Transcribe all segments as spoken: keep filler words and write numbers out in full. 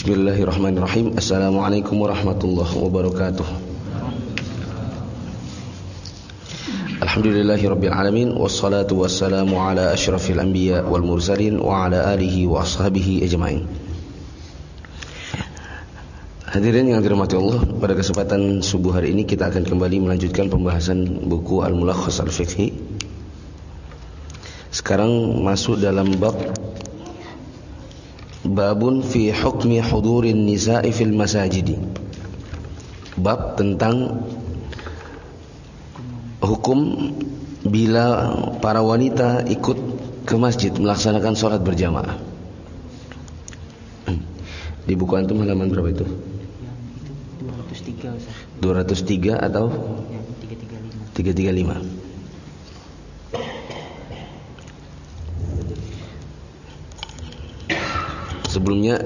Bismillahirrahmanirrahim. Assalamualaikum warahmatullahi wabarakatuh. Alhamdulillahirabbil alamin wassalatu wassalamu ala asyrafil anbiya wal mursalin wa ala alihi wa ashabihi ajmain. Hadirin yang dirahmati Allah, pada kesempatan subuh hari ini kita akan kembali melanjutkan pembahasan buku Al-Mulakhas Al-Fiqhi. Sekarang masuk dalam bab Babun fi hukmi hudurin nisa'i fil masajidi. Bab tentang hukum bila para wanita ikut ke masjid melaksanakan sholat berjamaah. Di buku antum halaman berapa itu? dua ratus tiga Ustaz. dua ratus tiga atau tiga tiga lima? Sebelumnya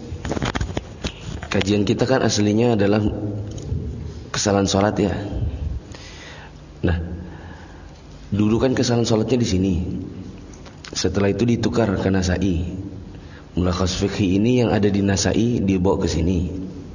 kajian kita kan aslinya adalah kesalahan sholat ya. Nah, dulu kan kesalahan sholatnya di sini. Setelah itu ditukar ke Nasa'i. Mulakhas Fiqhi ini yang ada di Nasa'i dibawa ke sini.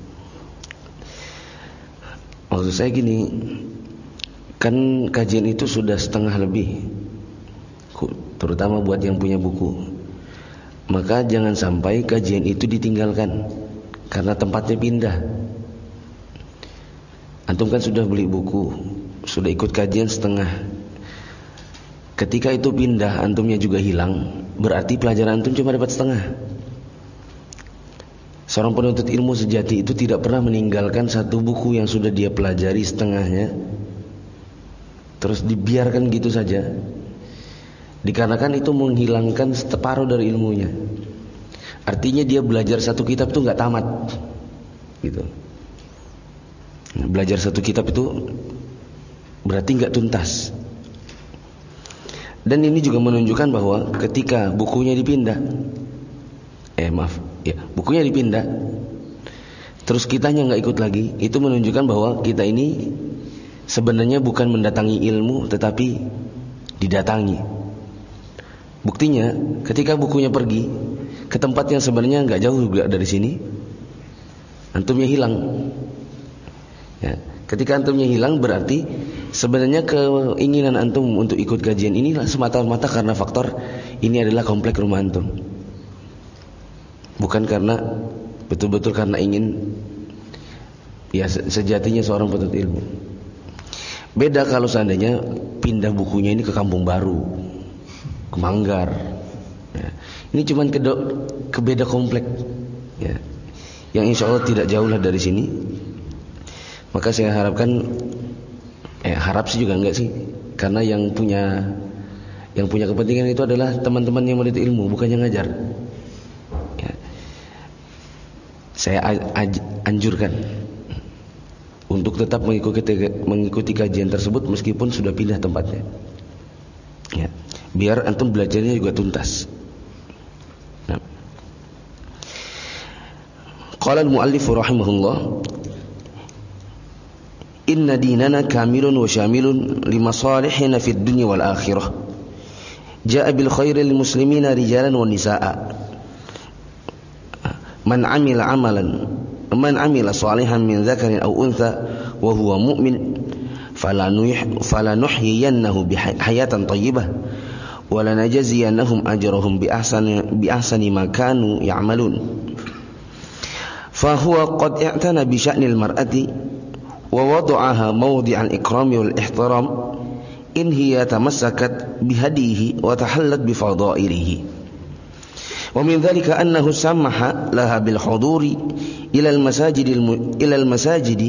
Maksud saya gini, kan kajian itu sudah setengah lebih, terutama buat yang punya buku. Maka jangan sampai kajian itu ditinggalkan karena tempatnya pindah. Antum kan sudah beli buku, sudah ikut kajian setengah. Ketika itu pindah, antumnya juga hilang, berarti pelajaran antum cuma dapat setengah. Seorang penuntut ilmu sejati itu tidak pernah meninggalkan satu buku yang sudah dia pelajari setengahnya terus dibiarkan gitu saja. Dikarenakan itu menghilangkan separuh dari ilmunya. Artinya dia belajar satu kitab itu nggak tamat, gitu. Belajar satu kitab itu berarti nggak tuntas. Dan ini juga menunjukkan bahwa ketika bukunya dipindah, eh maaf, ya bukunya dipindah, terus kitanya nggak ikut lagi, itu menunjukkan bahwa kita ini sebenarnya bukan mendatangi ilmu, tetapi didatangi. Buktinya, ketika bukunya pergi ke tempat yang sebenarnya nggak jauh juga dari sini, antumnya hilang. Ya, ketika antumnya hilang berarti sebenarnya keinginan antum untuk ikut kajian inilah semata-mata karena faktor ini adalah komplek rumah antum, bukan karena betul-betul karena ingin. Ya sejatinya seorang penuntut ilmu. Beda kalau seandainya pindah bukunya ini ke Kampung Baru, ke Manggar, ya. Ini cuman ke, ke beda komplek, ya. Yang insya Allah tidak jauh lah dari sini. Maka saya harapkan, eh harap sih juga enggak sih, karena yang punya yang punya kepentingan itu adalah teman-teman yang menuntut ilmu, bukan yang ngajar. Ya. Saya anjurkan untuk tetap mengikuti mengikuti kajian tersebut meskipun sudah pindah tempatnya. Ya. Biar antum belajarnya juga tuntas. Nah. Qala al-muallif rahimahullah, inna dinana kamilun wa syamilun limasalihina fid dunya wal akhirah. Jaa bil khairi lil muslimina rijalan wa nisaa. Man 'amila 'amalan man 'amila salihan min dzakarin aw untha wa huwa mu'min falanuhyiyannahu bihayatan thayyibah ولنجزينهم أجرهم بأحسن بأحسن ما كانوا يعملون فهو قد اعتنى بشأن المرأة ووضعها موضع الإكرام والاحترام إن هي تمسكت بهديه وتحلت بفضائله ومن ذلك أنه سمح لها بالحضور إلى المساجد إلى المساجد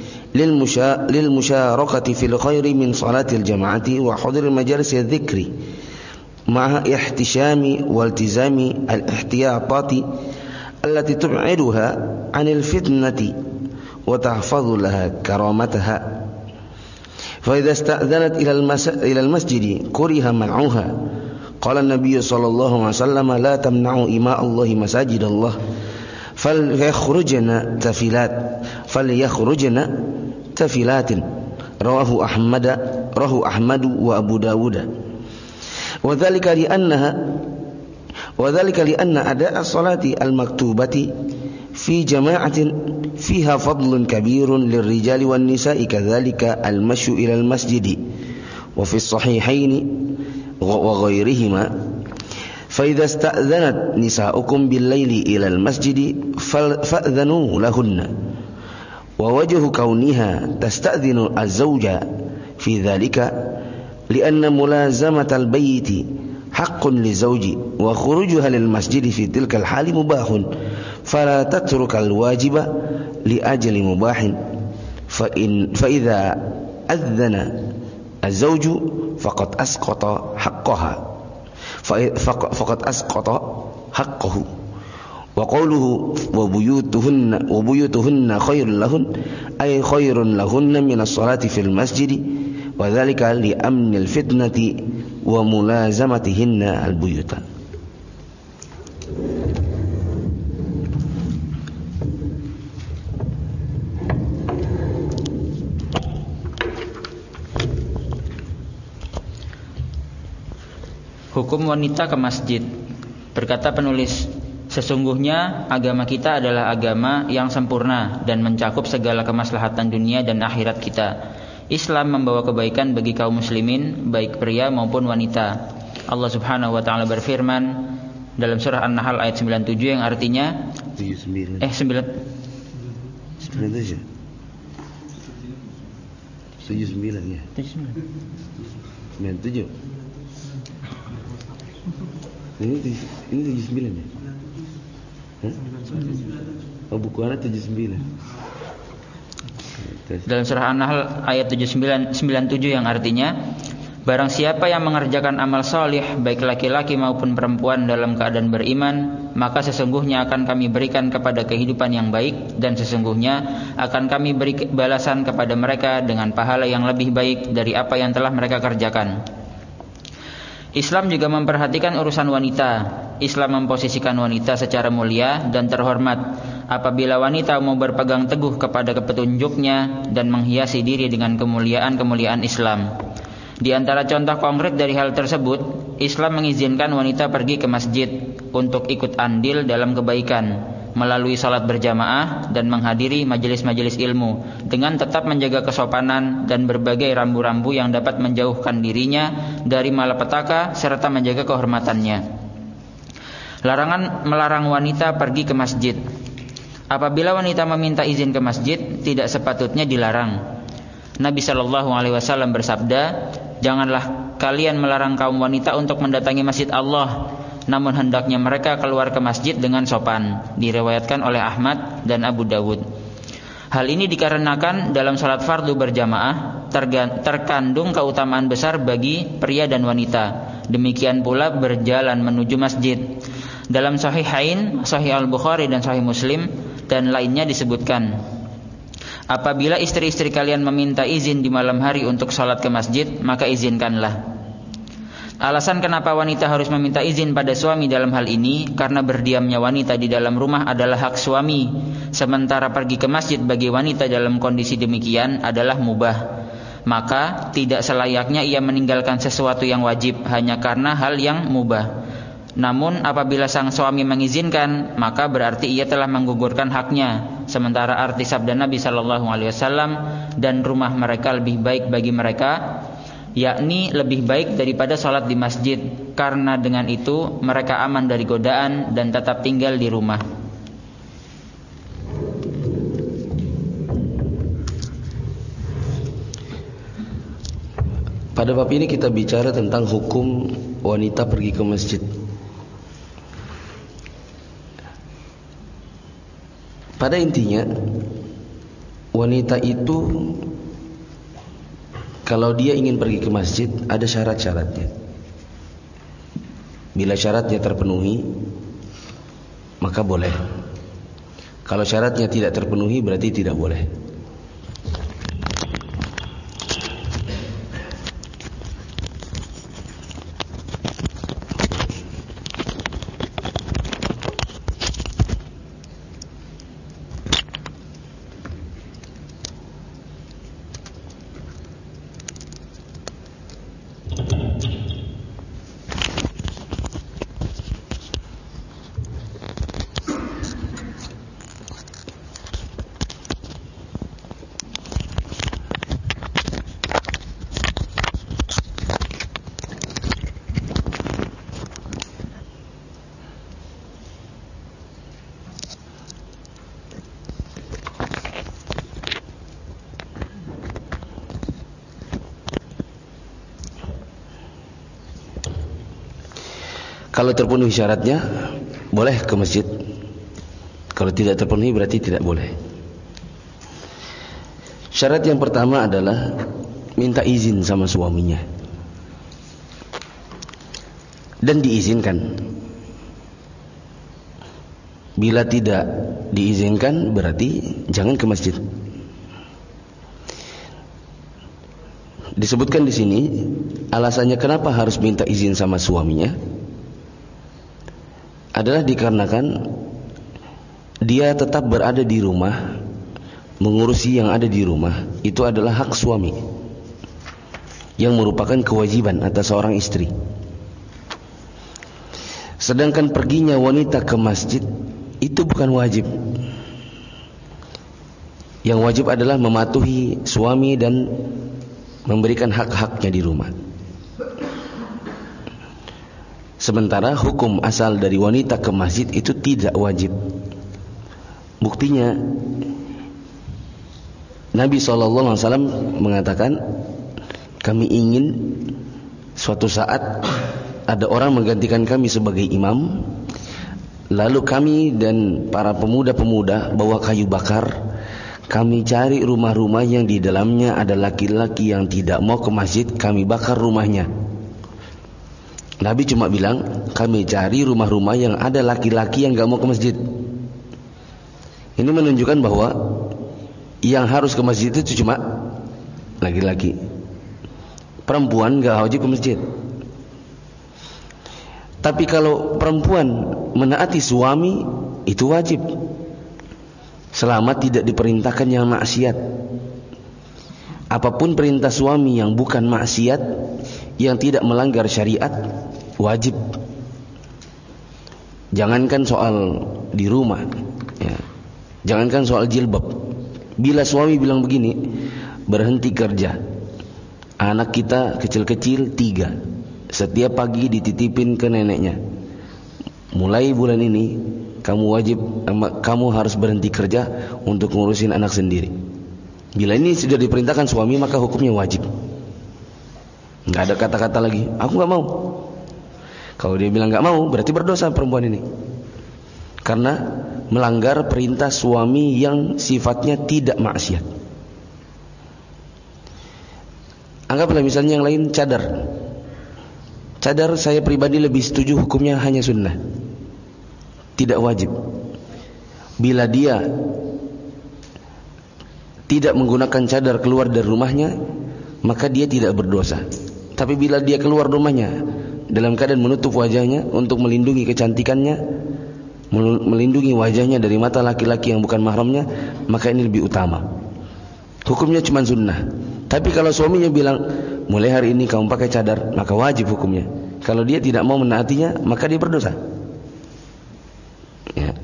للمشاركة في الخير من صلاة الجماعة وحضور مجالس الذكر مع احتشام والتزام الاحتياطات التي تبعدها عن الفتنة وتحفظ لها كرامتها فإذا استأذنت إلى المسجد كره منعها قال النبي صلى الله عليه وسلم لا تمنعوا إماء الله مساجد الله فليخرجن تفلات فليخرجن تفلات رواه أحمد رواه أحمد وأبو داود وذلك لأنها وذلك لأن أداء الصلاة المكتوبة في جماعة فيها فضل كبير للرجال والنساء كذلك المشي إلى المسجد وفي الصحيحين وغيرهما فإذا استأذنت نساؤكم بالليل إلى المسجد فأذنوا لهن ووجه كونها تستأذن الزوج في ذلك لأن ملازمة البيت حق للزوج وخروجها للمسجد في تلك الحال مباح فلا تترك الواجب لأجل مباح فإن فإذا أذن الزوج فقد أسقط حقها فقد أسقط حقه وقوله وبيوتهن وبيوتهن خير لهن أي خير لهن من الصلاة في المسجد وذلك لأمن الفتنة وملازمتهن البيوت. Hukum wanita ke masjid. Berkata penulis, sesungguhnya agama kita adalah agama yang sempurna dan mencakup segala kemaslahatan dunia dan akhirat kita. Islam membawa kebaikan bagi kaum muslimin, baik pria maupun wanita. Allah Subhanahu wa taala berfirman dalam surah An-Nahl ayat sembilan puluh tujuh yang artinya tujuh puluh sembilan. Eh sembilan sembilan puluh tujuh. tujuh puluh sembilan ya. tujuh puluh sembilan. sembilan puluh tujuh. Ini ini tujuh puluh sembilan ya? Hah? Oh, buku anak tujuh puluh sembilan. Dalam surah An-Nahl ayat tujuh puluh sembilan sembilan puluh tujuh yang artinya barang siapa yang mengerjakan amal solih baik laki-laki maupun perempuan dalam keadaan beriman, maka sesungguhnya akan kami berikan kepada kehidupan yang baik dan sesungguhnya akan kami beri balasan kepada mereka dengan pahala yang lebih baik dari apa yang telah mereka kerjakan. Islam juga memperhatikan urusan wanita. Islam memposisikan wanita secara mulia dan terhormat. Apabila wanita mau berpegang teguh kepada petunjuknya dan menghiasi diri dengan kemuliaan-kemuliaan Islam. Di antara contoh konkret dari hal tersebut, Islam mengizinkan wanita pergi ke masjid untuk ikut andil dalam kebaikan melalui salat berjamaah dan menghadiri majelis-majelis ilmu dengan tetap menjaga kesopanan dan berbagai rambu-rambu yang dapat menjauhkan dirinya dari malapetaka serta menjaga kehormatannya. Larangan melarang wanita pergi ke masjid. Apabila wanita meminta izin ke masjid, tidak sepatutnya dilarang. Nabi shallallahu alaihi wasallam bersabda, janganlah kalian melarang kaum wanita untuk mendatangi masjid Allah, namun hendaknya mereka keluar ke masjid dengan sopan. Diriwayatkan oleh Ahmad dan Abu Dawud. Hal ini dikarenakan dalam salat fardu berjamaah terkandung keutamaan besar bagi pria dan wanita. Demikian pula berjalan menuju masjid. Dalam Sahihain, Sahih Al-Bukhari dan Sahih Muslim dan lainnya disebutkan, apabila istri-istri kalian meminta izin di malam hari untuk salat ke masjid, maka izinkanlah. Alasan kenapa wanita harus meminta izin pada suami dalam hal ini, karena berdiamnya wanita di dalam rumah adalah hak suami, sementara pergi ke masjid bagi wanita dalam kondisi demikian adalah mubah. Maka tidak selayaknya ia meninggalkan sesuatu yang wajib hanya karena hal yang mubah. Namun apabila sang suami mengizinkan, maka berarti ia telah menggugurkan haknya. Sementara arti sabda Nabi shallallahu alaihi wasallam, dan rumah mereka lebih baik bagi mereka, yakni lebih baik daripada sholat di masjid, karena dengan itu mereka aman dari godaan dan tetap tinggal di rumah. Pada bab ini kita bicara tentang hukum wanita pergi ke masjid. Pada intinya, wanita itu kalau dia ingin pergi ke masjid ada syarat-syaratnya. Bila syaratnya terpenuhi, maka boleh. Kalau syaratnya tidak terpenuhi, berarti tidak boleh. Kalau terpenuhi syaratnya boleh ke masjid. Kalau tidak terpenuhi berarti tidak boleh. Syarat yang pertama adalah minta izin sama suaminya. Dan diizinkan. Bila tidak diizinkan berarti jangan ke masjid. Disebutkan di sini alasannya kenapa harus minta izin sama suaminya adalah dikarenakan dia tetap berada di rumah, mengurusi yang ada di rumah. Itu adalah hak suami yang merupakan kewajiban atas seorang istri. Sedangkan perginya wanita ke masjid itu bukan wajib. Yang wajib adalah mematuhi suami dan memberikan hak-haknya di rumah. Sementara hukum asal dari wanita ke masjid itu tidak wajib. Buktinya Nabi shallallahu alaihi wasallam mengatakan, kami ingin suatu saat ada orang menggantikan kami sebagai imam, lalu kami dan para pemuda-pemuda bawa kayu bakar, kami cari rumah-rumah yang di dalamnya ada laki-laki yang tidak mau ke masjid, kami bakar rumahnya. Nabi cuma bilang, kami cari rumah-rumah yang ada laki-laki yang gak mau ke masjid. Ini menunjukkan bahwa yang harus ke masjid itu cuma laki-laki. Perempuan gak wajib ke masjid. Tapi kalau perempuan menaati suami, itu wajib, selama tidak diperintahkan yang maksiat. Apapun perintah suami yang bukan maksiat, yang tidak melanggar syariat, wajib. Jangankan soal di rumah, ya. Jangankan soal jilbab. Bila suami bilang begini, berhenti kerja, anak kita kecil-kecil tiga, setiap pagi dititipin ke neneknya, mulai bulan ini kamu wajib, kamu harus berhenti kerja untuk ngurusin anak sendiri. Bila ini sudah diperintahkan suami, maka hukumnya wajib. Nggak ada kata-kata lagi, aku nggak mau. Kalau dia bilang nggak mau, berarti berdosa perempuan ini, karena melanggar perintah suami yang sifatnya tidak maksiat. Anggaplah misalnya yang lain cadar. Cadar saya pribadi lebih setuju hukumnya hanya sunnah, tidak wajib. Bila dia tidak menggunakan cadar keluar dari rumahnya, maka dia tidak berdosa. Tapi bila dia keluar rumahnya dalam keadaan menutup wajahnya untuk melindungi kecantikannya, melindungi wajahnya dari mata laki-laki yang bukan mahramnya, maka ini lebih utama. Hukumnya cuma sunnah. Tapi kalau suaminya bilang, mulai hari ini kamu pakai cadar, maka wajib hukumnya. Kalau dia tidak mau menaatinya, maka dia berdosa. Ya.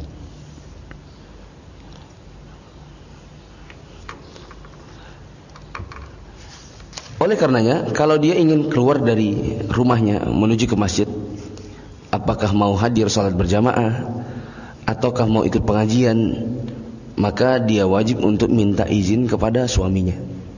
Oleh karenanya, kalau dia ingin keluar dari rumahnya menuju ke masjid, apakah mau hadir salat berjamaah ataukah mau ikut pengajian, maka dia wajib untuk minta izin kepada suaminya.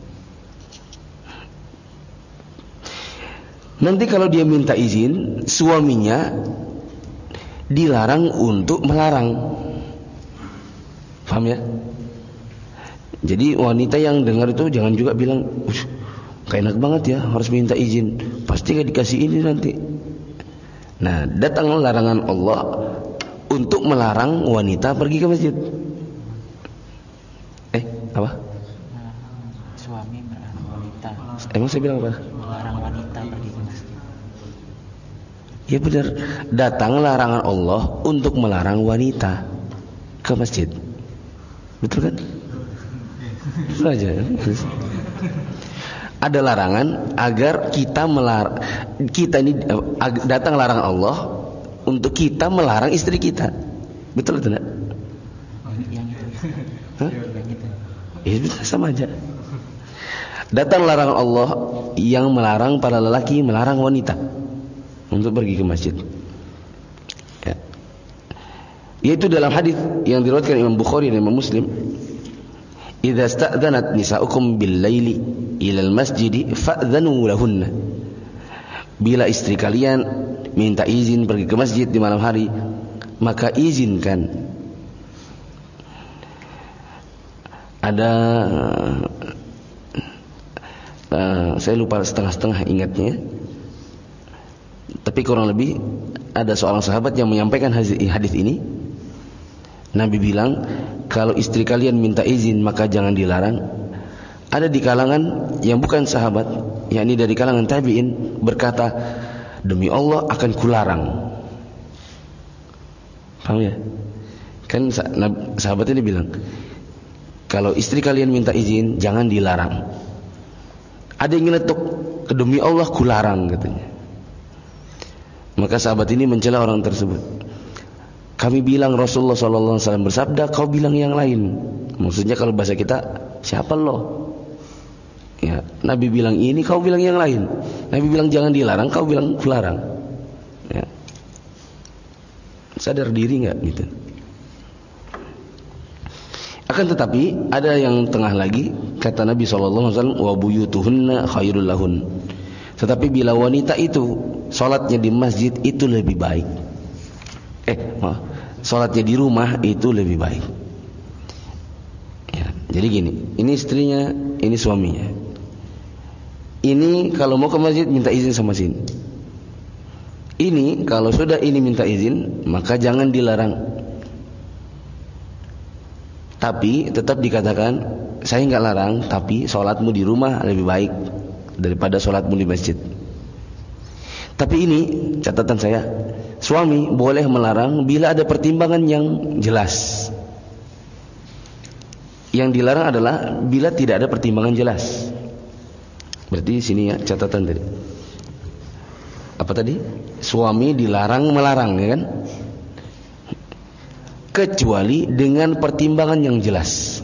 Nanti kalau dia minta izin, suaminya dilarang untuk melarang. Paham ya? Jadi wanita yang dengar itu jangan juga bilang, kayak enak banget ya harus minta izin, pasti gak dikasih ini nanti. Nah, datang larangan Allah untuk melarang wanita pergi ke masjid. Eh, apa? Suami melarang wanita. Emang saya bilang apa? Melarang wanita pergi ke masjid. Ya benar, datang larangan Allah untuk melarang wanita ke masjid. Betul kan? Betul aja. Ada larangan agar kita melarang, kita ini datang larangan Allah untuk kita melarang istri kita. Betul atau tidak? Yang itu. Hah? Yang itu. Ya sama aja. Datang larangan Allah yang melarang para lelaki melarang wanita untuk pergi ke masjid. Ya. Yaitu dalam hadis yang diriwayatkan Imam Bukhari dan Imam Muslim, "Idza sta'dhanat nisa'ukum bil-laili ila al-masjid fa'dhanu lahunna." Bila istri kalian minta izin pergi ke masjid di malam hari, maka izinkan. Ada uh, saya lupa setengah-setengah ingatnya, tapi kurang lebih ada seorang sahabat yang menyampaikan hadis ini. Nabi bilang, kalau istri kalian minta izin maka jangan dilarang. Ada di kalangan yang bukan sahabat, yakni dari kalangan tabi'in, berkata, demi Allah akan kularang. Paham ya? Kan sahabat ini bilang, kalau istri kalian minta izin jangan dilarang. Ada yang ngeletuk, demi Allah kularang katanya. Maka sahabat ini mencela orang tersebut. Kami bilang Rasulullah shallallahu alaihi wasallam bersabda, kau bilang yang lain. Maksudnya kalau bahasa kita, siapa lo? Ya, Nabi bilang ini, kau bilang yang lain. Nabi bilang jangan dilarang, kau bilang kularang. Ya. Sadar diri nggak gitu? Akan tetapi ada yang tengah lagi, kata Nabi shallallahu alaihi wasallam, wa buyutuhunna khairul lahun. Tetapi bila wanita itu sholatnya di masjid itu lebih baik. Eh, maaf, sholatnya di rumah itu lebih baik. Ya, jadi gini, ini istrinya, ini suaminya. Ini kalau mau ke masjid minta izin sama sini. Ini kalau sudah ini minta izin, maka jangan dilarang. Tapi tetap dikatakan, saya nggak larang, tapi sholatmu di rumah lebih baik daripada sholatmu di masjid. Tapi ini catatan saya, suami boleh melarang bila ada pertimbangan yang jelas. Yang dilarang adalah bila tidak ada pertimbangan jelas. Berarti sini ya catatan tadi. Apa tadi? Suami dilarang melarang, ya kan? Kecuali dengan pertimbangan yang jelas.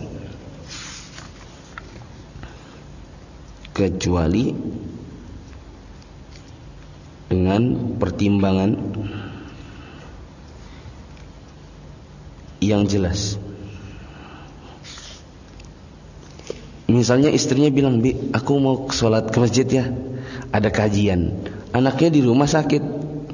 Kecuali dengan pertimbangan yang jelas. Misalnya istrinya bilang, Bi, aku mau sholat ke masjid ya, ada kajian. Anaknya di rumah sakit.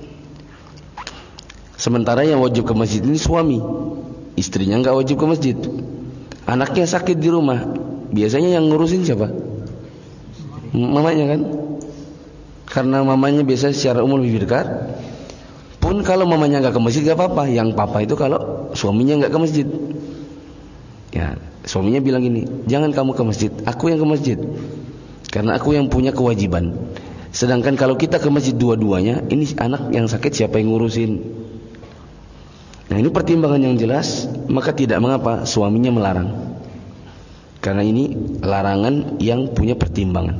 Sementara yang wajib ke masjid ini suami, istrinya nggak wajib ke masjid. Anaknya sakit di rumah, biasanya yang ngurusin siapa? Mamanya kan? Karena mamanya biasa secara umum lebih dekat. Pun kalau mamanya nggak ke masjid nggak apa-apa. Yang papa itu kalau suaminya nggak ke masjid. Ya, suaminya bilang gini, jangan kamu ke masjid, aku yang ke masjid. Karena aku yang punya kewajiban. Sedangkan kalau kita ke masjid dua-duanya, ini anak yang sakit siapa yang ngurusin? Nah, ini pertimbangan yang jelas, maka tidak mengapa suaminya melarang. Karena ini larangan yang punya pertimbangan.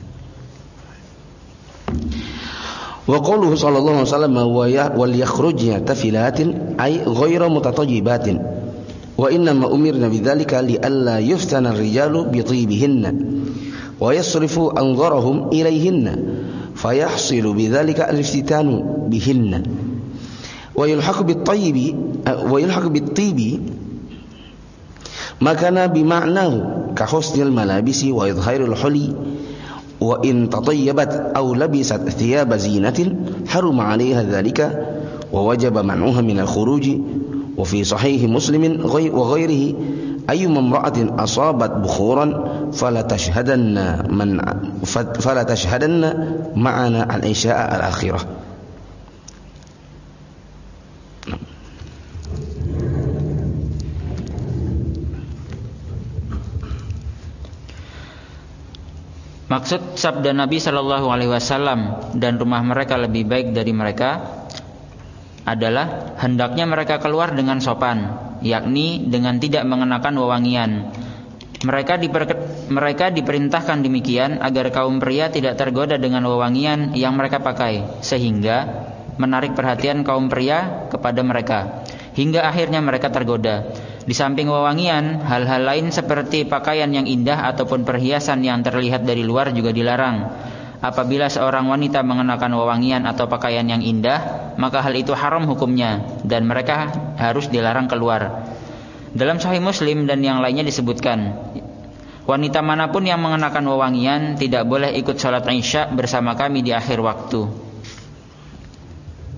Wa qauluhu sallallahu alaihi wasallam wal yakhrujna tafilatin ay ghayra mutatayyibatin. Wa inna ma umirna bidzalika li alla yuftana ar-rijalu bi tibihinna wa yasrifu anzarahum ilayhinna fayahsilu bidzalika al-iftitanu bihinna. Wa yulhaqu bit-tayyibi wa yulhaqu bit-tibi makana bima'nahu ka husnil malabisi wa idharil huli wa in tatayyabat aw labisat thiyaba zinatin haruma 'alayha dhalika wa wajaba man'uha min al-khuruj wa fi sahih Muslim wa ghairihi ayyuma imra'atin asabat bukhuran fala tashhadanna man fala tashhadanna ma'ana al-isya'a al-akhirah. Maksud sabda Nabi Shallallahu Alaihi Wasallam dan rumah mereka lebih baik dari mereka adalah hendaknya mereka keluar dengan sopan, yakni dengan tidak mengenakan wewangian. Mereka diper, mereka diperintahkan demikian agar kaum pria tidak tergoda dengan wewangian yang mereka pakai, sehingga menarik perhatian kaum pria kepada mereka, hingga akhirnya mereka tergoda. Di samping wewangian, hal-hal lain seperti pakaian yang indah ataupun perhiasan yang terlihat dari luar juga dilarang. Apabila seorang wanita mengenakan wewangian atau pakaian yang indah, maka hal itu haram hukumnya dan mereka harus dilarang keluar. Dalam Sahih Muslim dan yang lainnya disebutkan, wanita manapun yang mengenakan wewangian tidak boleh ikut salat Isya bersama kami di akhir waktu.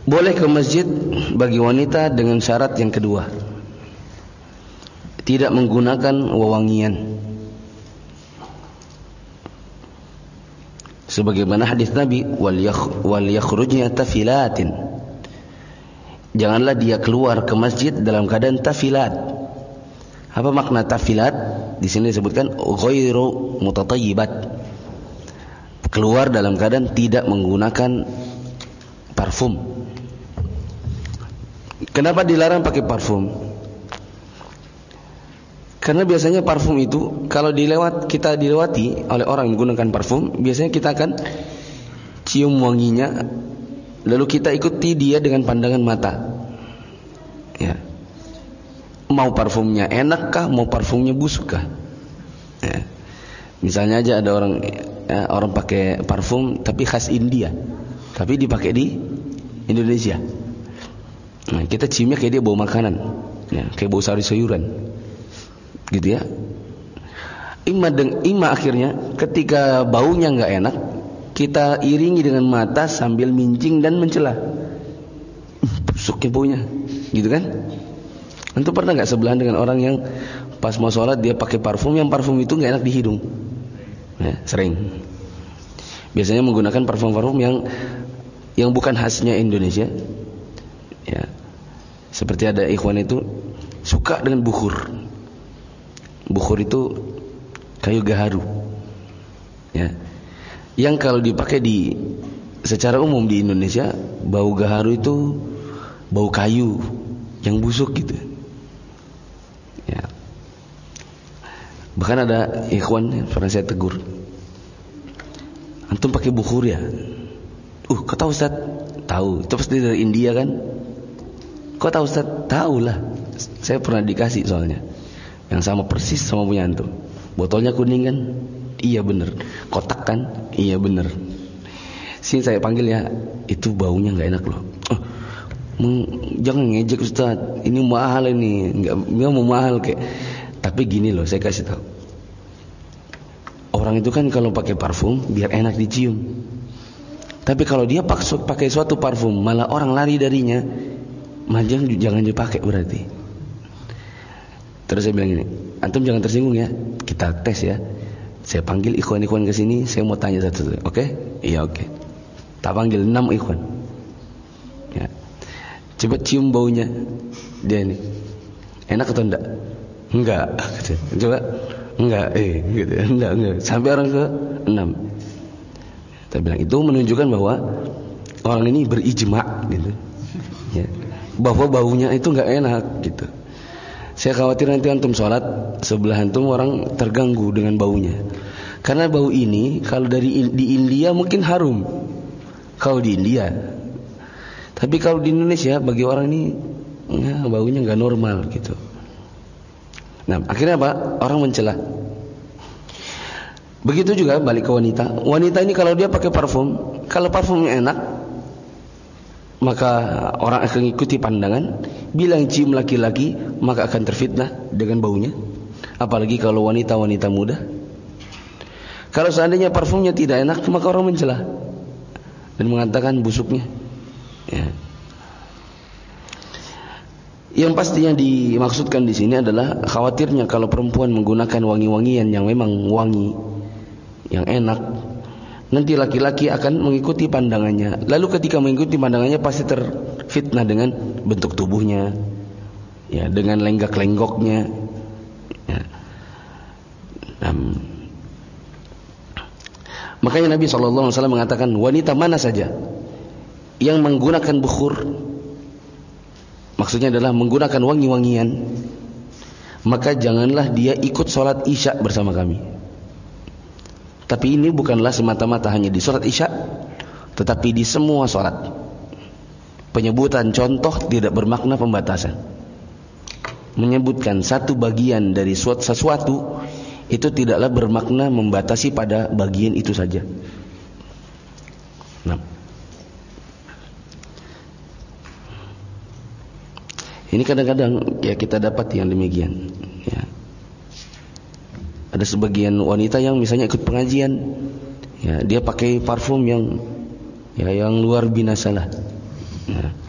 Boleh ke masjid bagi wanita dengan syarat yang kedua, tidak menggunakan wewangian. Sebagaimana hadis Nabi, wal yakhrujna tafilatin. Janganlah dia keluar ke masjid dalam keadaan tafilat. Apa makna tafilat? Di sini disebutkan ghairu mutatayyibat. Keluar dalam keadaan tidak menggunakan parfum. Kenapa dilarang pakai parfum? Karena biasanya parfum itu kalau dilewat kita dilewati oleh orang yang menggunakan parfum, biasanya kita akan cium wanginya, lalu kita ikuti dia dengan pandangan mata. Ya. Mau parfumnya enakkah, mau parfumnya busukkah? Ya. Misalnya aja ada orang ya, orang pakai parfum tapi khas India, tapi dipakai di Indonesia. Nah, kita ciumnya kayak dia bau makanan, ya, kayak bau sayur-sayuran, gitu ya. Ima, deng, ima akhirnya ketika baunya nggak enak, kita iringi dengan mata sambil mincing dan mencela. Busuknya baunya, gitu kan? Antum pernah nggak sebelahan dengan orang yang pas mau sholat dia pakai parfum, yang parfum itu nggak enak di hidung? Ya, sering. Biasanya menggunakan parfum-parfum yang yang bukan khasnya Indonesia. Ya. Seperti ada ikhwan itu suka dengan bukhur. Bukhur itu kayu gaharu. Ya. Yang kalau dipakai di secara umum di Indonesia, bau gaharu itu bau kayu yang busuk gitu. Ya. Bahkan ada ikhwan pernah saya tegur, antum pakai bukhur ya? Uh, kau tahu Ustaz? Tahu. Itu pasti dari India kan? Kau tahu Ustaz? Tahu lah. Saya pernah dikasih soalnya. Yang sama persis sama punya antum. Botolnya kuning kan? Iya bener. Kotak kan? Iya bener. Sini saya panggil ya. Itu baunya nggak enak loh. Oh, jangan ngejek Ustaz. Ini mahal ini. Nggak, nggak mau mahal kayak. Tapi gini loh, saya kasih tahu. Orang itu kan kalau pakai parfum biar enak dicium. Tapi kalau dia pakai suatu parfum malah orang lari darinya, majang jangan dipakai berarti. Terus saya bilang gini, antum jangan tersinggung ya, kita tes ya. Saya panggil ikhwan-ikhwan ke sini, saya mau tanya satu-satu, oke? Okay? Iya oke. Okay. Tak panggil enam ikhwan. Ya. Coba cium baunya dia ini, enak atau enggak? Enggak. Coba, enggak, eh, gitu, enggak, enggak. Sampai orang ke enam. Saya bilang itu menunjukkan bahwa orang ini berijma, gitu. Ya. Bahwa baunya itu enggak enak, gitu. Saya khawatir nanti antum sholat sebelah antum orang terganggu dengan baunya. Karena bau ini kalau dari di India mungkin harum. Kalau di India. Tapi kalau di Indonesia bagi orang ini ya, baunya enggak normal gitu. Nah, akhirnya apa? Orang mencela. Begitu juga balik ke wanita. Wanita ini kalau dia pakai parfum, kalau parfumnya enak, maka orang akan ikuti pandangan. Bila cium laki-laki, maka akan terfitnah dengan baunya. Apalagi kalau wanita-wanita muda. Kalau seandainya parfumnya tidak enak, maka orang mencela dan mengatakan busuknya. Ya. Yang pastinya dimaksudkan di sini adalah khawatirnya kalau perempuan menggunakan wangi-wangian yang memang wangi, yang enak, nanti laki-laki akan mengikuti pandangannya. Lalu ketika mengikuti pandangannya pasti terfitnah dengan bentuk tubuhnya, ya, dengan lenggak-lenggoknya. Ya. Um, makanya Nabi shallallahu alaihi wasallam mengatakan wanita mana saja yang menggunakan bukhur, maksudnya adalah menggunakan wangi-wangian, maka janganlah dia ikut sholat isya bersama kami. Tapi ini bukanlah semata-mata hanya di sholat isya, tetapi di semua sholat. Penyebutan contoh tidak bermakna pembatasan. Menyebutkan satu bagian dari sesuatu itu tidaklah bermakna membatasi pada bagian itu saja. Nah, ini kadang-kadang ya kita dapat yang demikian. Ya. Ada sebagian wanita yang misalnya ikut pengajian, ya, dia pakai parfum yang ya yang luar biasa lah. Ya.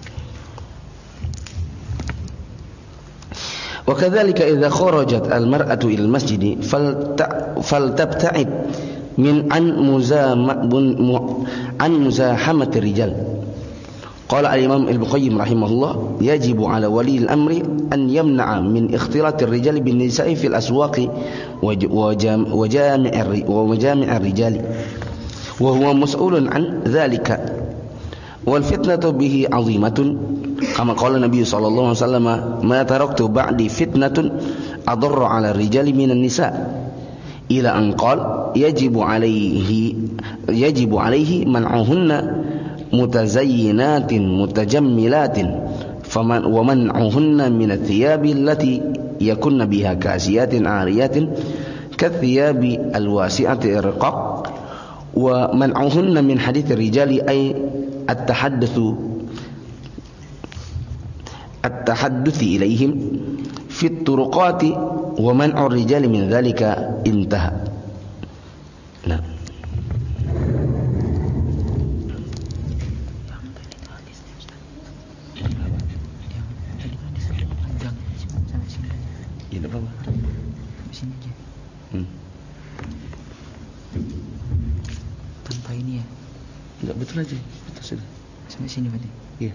Wa kadzalika idza kharajat al-mar'atu ila al-masjid faltabta'id min an muzamun an muzahamati rijal. Qala al-Imam Al-Qayyim rahimahullah, yajibu ala wali al-amri an yamna'a min ikhtilat ar-rijal bin nisa'i fil aswaq wa jami' wa majami' ar-rijal wa huwa mas'ulun an dhalika wal fitnatu bihi 'azimatun kama qala Nabi sallallahu alaihi wasallam ma taraktu ba'di fitnatun adarra 'ala ar-rijali minan nisa' ila an qala yajibu 'alaihi yajibu 'alaihi man'uhunna mutazayyinatin mutajammilatin faman wa man'uhunna min ath-thiyabi allati yakunna biha kasiyatin 'ariyatin kathiyabi al-wasi'ati irqaq wa man'uhunna min hadits ar-rijali ay at-tahaddathu at-tahadduthi ilayhim fi at-turuqati wa man'u ar-rijali min dhalika intaha. Nah, tanpa ini ya? Enggak, betul aja. Betul sudah. Sampai sini berarti. Iya.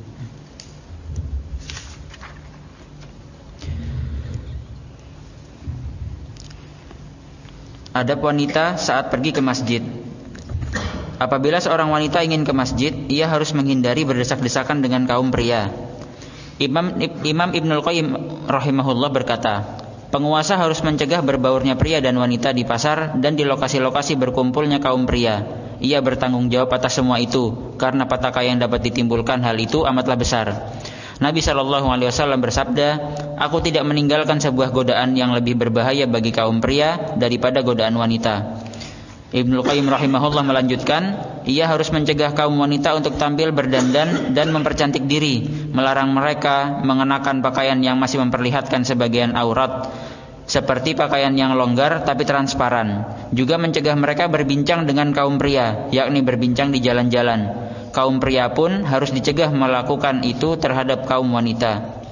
Adab wanita saat pergi ke masjid. Apabila seorang wanita ingin ke masjid, ia harus menghindari berdesak-desakan dengan kaum pria. Imam Imam Ibnul Qayyim rahimahullah berkata, penguasa harus mencegah berbaurnya pria dan wanita di pasar dan di lokasi-lokasi berkumpulnya kaum pria. Ia bertanggung jawab atas semua itu, karena petaka yang dapat ditimbulkan hal itu amatlah besar. Nabi shallallahu alaihi wasallam bersabda, aku tidak meninggalkan sebuah godaan yang lebih berbahaya bagi kaum pria daripada godaan wanita. Ibnul Qayyim rahimahullah melanjutkan, ia harus mencegah kaum wanita untuk tampil berdandan dan mempercantik diri, melarang mereka mengenakan pakaian yang masih memperlihatkan sebagian aurat, seperti pakaian yang longgar tapi transparan. Juga mencegah mereka berbincang dengan kaum pria, yakni berbincang di jalan-jalan. Kaum pria pun harus dicegah melakukan itu terhadap kaum wanita.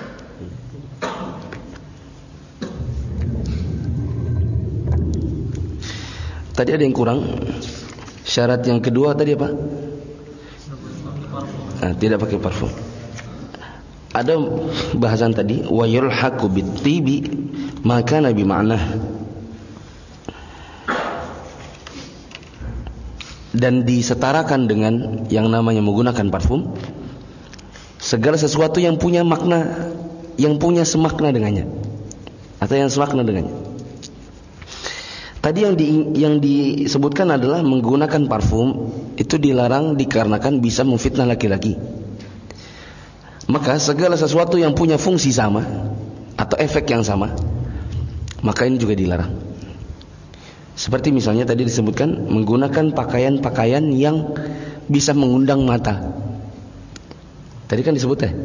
Tadi ada yang kurang. Syarat yang kedua tadi apa? Nah, tidak pakai parfum. Ada bahasan tadi, wa yulhaqu bit-tibi ma kana bi ma'nah. Dan disetarakan dengan yang namanya menggunakan parfum segala sesuatu yang punya makna, yang punya semakna dengannya atau yang semakna dengannya. Tadi yang di, yang disebutkan adalah menggunakan parfum itu dilarang dikarenakan bisa memfitnah laki-laki. Maka segala sesuatu yang punya fungsi sama atau efek yang sama, maka ini juga dilarang. Seperti misalnya tadi disebutkan menggunakan pakaian-pakaian yang bisa mengundang mata. Tadi kan disebut ya.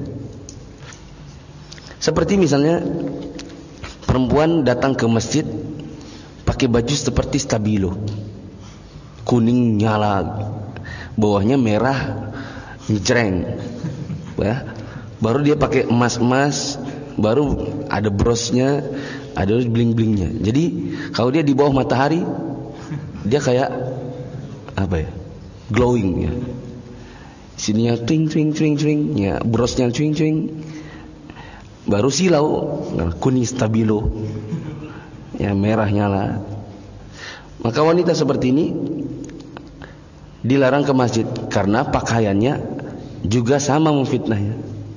Seperti misalnya perempuan datang ke masjid pakai baju seperti stabilo, kuning nyala, bawahnya merah ngejreng, ya. Baru dia pakai emas-emas, baru ada brosnya, ada bling-blingnya. Jadi kalau dia di bawah matahari, dia kayak apa ya? Glowing ya. Sininya twing twing twing twing, ya brosnya twing twing. Baru silau, kuning stabilo. Ya merah nyala. Maka wanita seperti ini dilarang ke masjid karena pakaiannya juga sama memfitnahnya.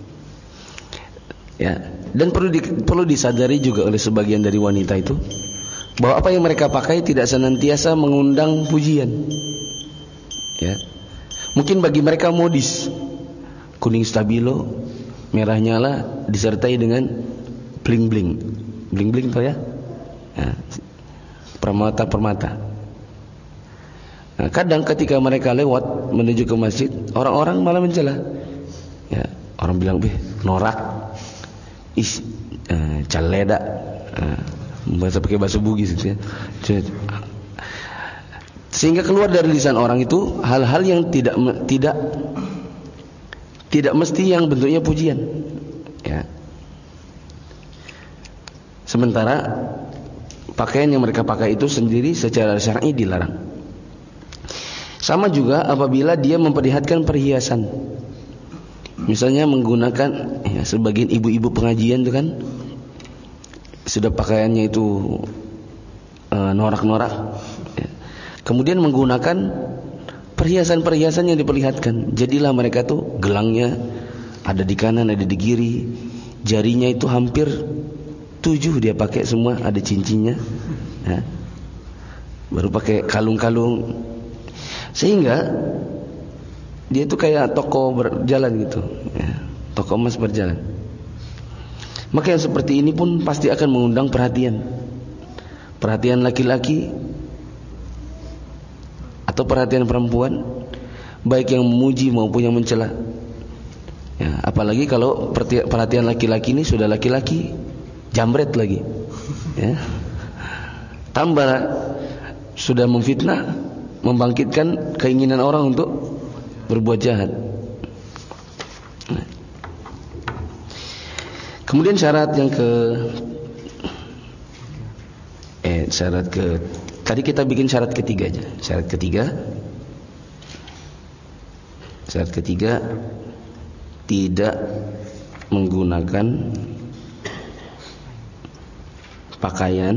Ya, dan perlu di, perlu disadari juga oleh sebagian dari wanita itu bahwa apa yang mereka pakai tidak senantiasa mengundang pujian. Ya. Mungkin bagi mereka modis. Kuning stabilo, merah nyala disertai dengan bling-bling. Bling-bling tahu ya? Ya, permata-permata. Nah, kadang ketika mereka lewat menuju ke masjid, orang-orang malah mencela. Ya, orang bilang, "Beh, norak. Is uh, caleda." Uh, bahasa pakai bahasa Bugis gitu ya. Sehingga keluar dari lisan orang itu hal-hal yang tidak tidak tidak mesti yang bentuknya pujian. Ya. Sementara pakaian yang mereka pakai itu sendiri secara syar'i dilarang. Sama juga apabila dia memperlihatkan perhiasan. Misalnya menggunakan ya, sebagian ibu-ibu pengajian itu kan sudah pakaiannya itu e, norak-norak ya. Kemudian menggunakan perhiasan-perhiasan yang diperlihatkan. Jadilah mereka tuh gelangnya ada di kanan, ada di kiri. Jarinya itu hampir tujuh dia pakai semua, ada cincinnya ya. Baru pakai kalung-kalung. Sehingga dia itu kayak toko berjalan gitu ya. Toko emas berjalan. Maka yang seperti ini pun pasti akan mengundang perhatian. Perhatian laki-laki atau perhatian perempuan, baik yang memuji maupun yang mencela ya, apalagi kalau perhatian laki-laki ini sudah laki-laki jambret lagi ya. Tambah sudah memfitnah, membangkitkan keinginan orang untuk berbuat jahat. Nah. Kemudian syarat yang ke eh syarat ke tadi kita bikin syarat ketiga aja. Syarat ketiga Syarat ketiga tidak menggunakan pakaian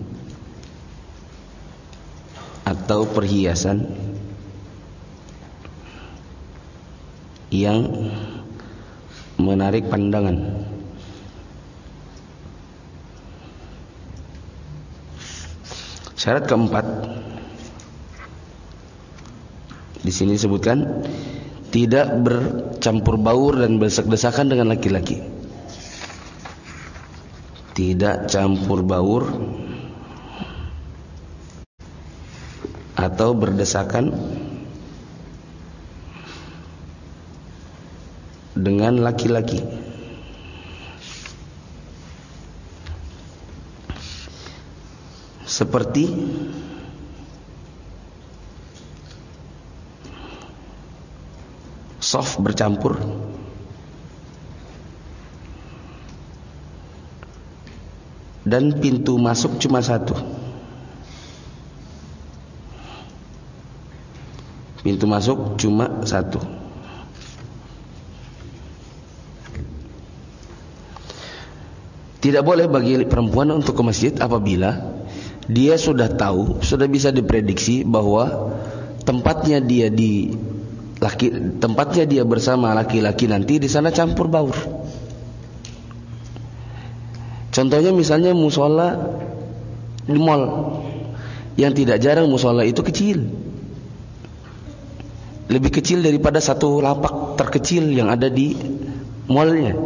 atau perhiasan yang menarik pandangan. Syarat keempat di sini disebutkan tidak bercampur baur dan berdesak-desakan dengan laki-laki. Tidak campur baur atau berdesakan dengan laki-laki. Seperti soft bercampur dan pintu masuk cuma satu. Pintu masuk cuma satu. Tidak boleh bagi perempuan untuk ke masjid apabila dia sudah tahu, sudah bisa diprediksi bahwa tempatnya dia di laki, tempatnya dia bersama laki-laki nanti di sana campur baur. Contohnya misalnya musola di mall, yang tidak jarang musola itu kecil, lebih kecil daripada satu lapak terkecil yang ada di mallnya.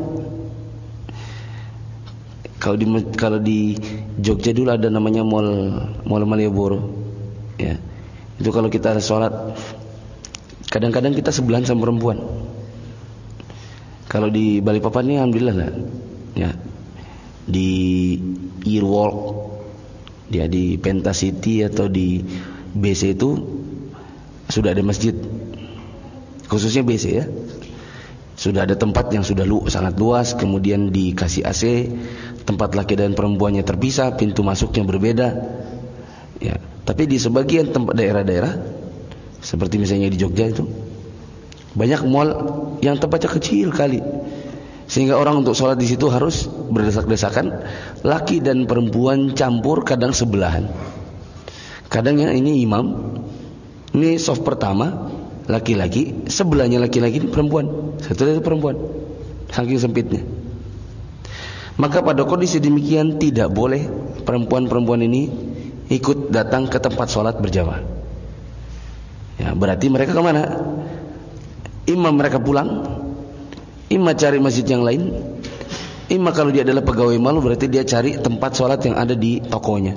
Kalau di kalau di Jogja dulu ada namanya mall Mall Malioboro, ya. Itu kalau kita sholat, kadang-kadang kita sebelahan sama perempuan. Kalau di Balikpapan ini alhamdulillah lah, ya. Di Earwalk, dia di Penta City atau di B C itu sudah ada masjid, khususnya B C ya. Sudah ada tempat yang sudah lu, sangat luas, kemudian dikasih A C, tempat laki dan perempuannya terpisah, pintu masuknya berbeda. Ya, tapi di sebagian tempat daerah-daerah seperti misalnya di Jogja itu banyak mall yang tempatnya kecil kali, sehingga orang untuk sholat di situ harus berdesak-desakan, laki dan perempuan campur, kadang sebelahan. Kadangnya ini imam, ini soft pertama laki-laki, sebelahnya laki-laki perempuan, satu itu perempuan, saking sempitnya. Maka pada kondisi demikian tidak boleh perempuan-perempuan ini ikut datang ke tempat sholat berjamaah. Ya, berarti mereka kemana? Imam mereka pulang, imam cari masjid yang lain, imam kalau dia adalah pegawai malu berarti dia cari tempat sholat yang ada di tokonya.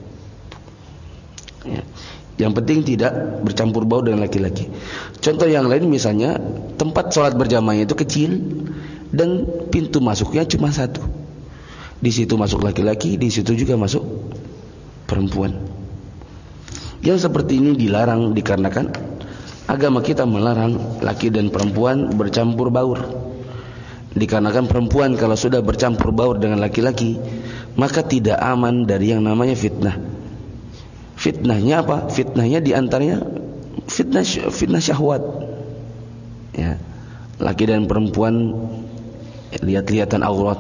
Ya. Yang penting tidak bercampur baur dengan laki-laki. Contoh yang lain misalnya tempat sholat berjamaahnya itu kecil dan pintu masuknya cuma satu. Di situ masuk laki-laki, di situ juga masuk perempuan. Yang seperti ini dilarang dikarenakan agama kita melarang laki dan perempuan bercampur baur. Dikarenakan perempuan kalau sudah bercampur baur dengan laki-laki, maka tidak aman dari yang namanya fitnah. Fitnahnya apa? Fitnahnya diantaranya fitnah fitnah syahwat. Ya, laki dan perempuan lihat-lihatan aurat.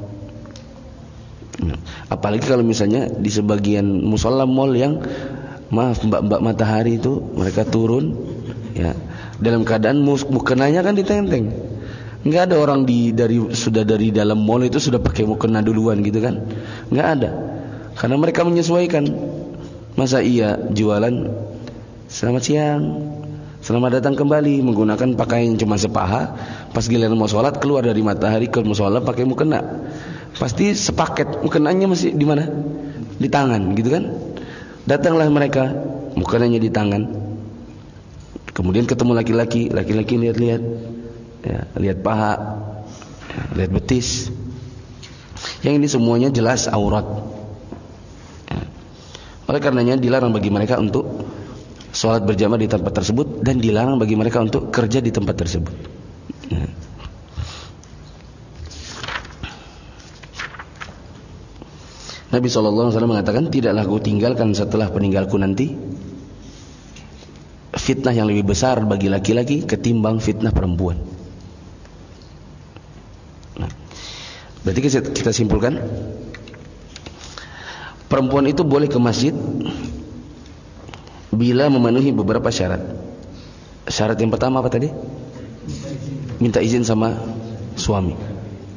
Apalagi kalau misalnya di sebagian musola mall yang maaf mbak-mbak matahari itu mereka turun ya dalam keadaan mukenanya kan ditenteng. Enggak ada orang di dari sudah dari dalam mall itu sudah pakai mukena duluan gitu kan. Enggak ada. Karena mereka menyesuaikan. Masa iya jualan selamat siang, selamat datang kembali menggunakan pakaian cuma sepaha, pas giliran mau sholat keluar dari matahari ke musola pakai mukena. Pasti sepaket, mukenanya masih di mana? Di tangan, gitu kan? Datanglah mereka, mukenanya di tangan. Kemudian ketemu laki-laki, laki-laki lihat-lihat, ya, lihat paha, ya, lihat betis. Yang ini semuanya jelas aurat. Ya. Oleh karenanya dilarang bagi mereka untuk sholat berjamaah di tempat tersebut dan dilarang bagi mereka untuk kerja di tempat tersebut. Ya. Nabi shallallahu alaihi wasallam mengatakan, tidaklah aku tinggalkan setelah peninggalku nanti fitnah yang lebih besar bagi laki-laki ketimbang fitnah perempuan. Nah, berarti kita simpulkan, perempuan itu boleh ke masjid bila memenuhi beberapa syarat. Syarat yang pertama apa tadi? Minta izin sama suami.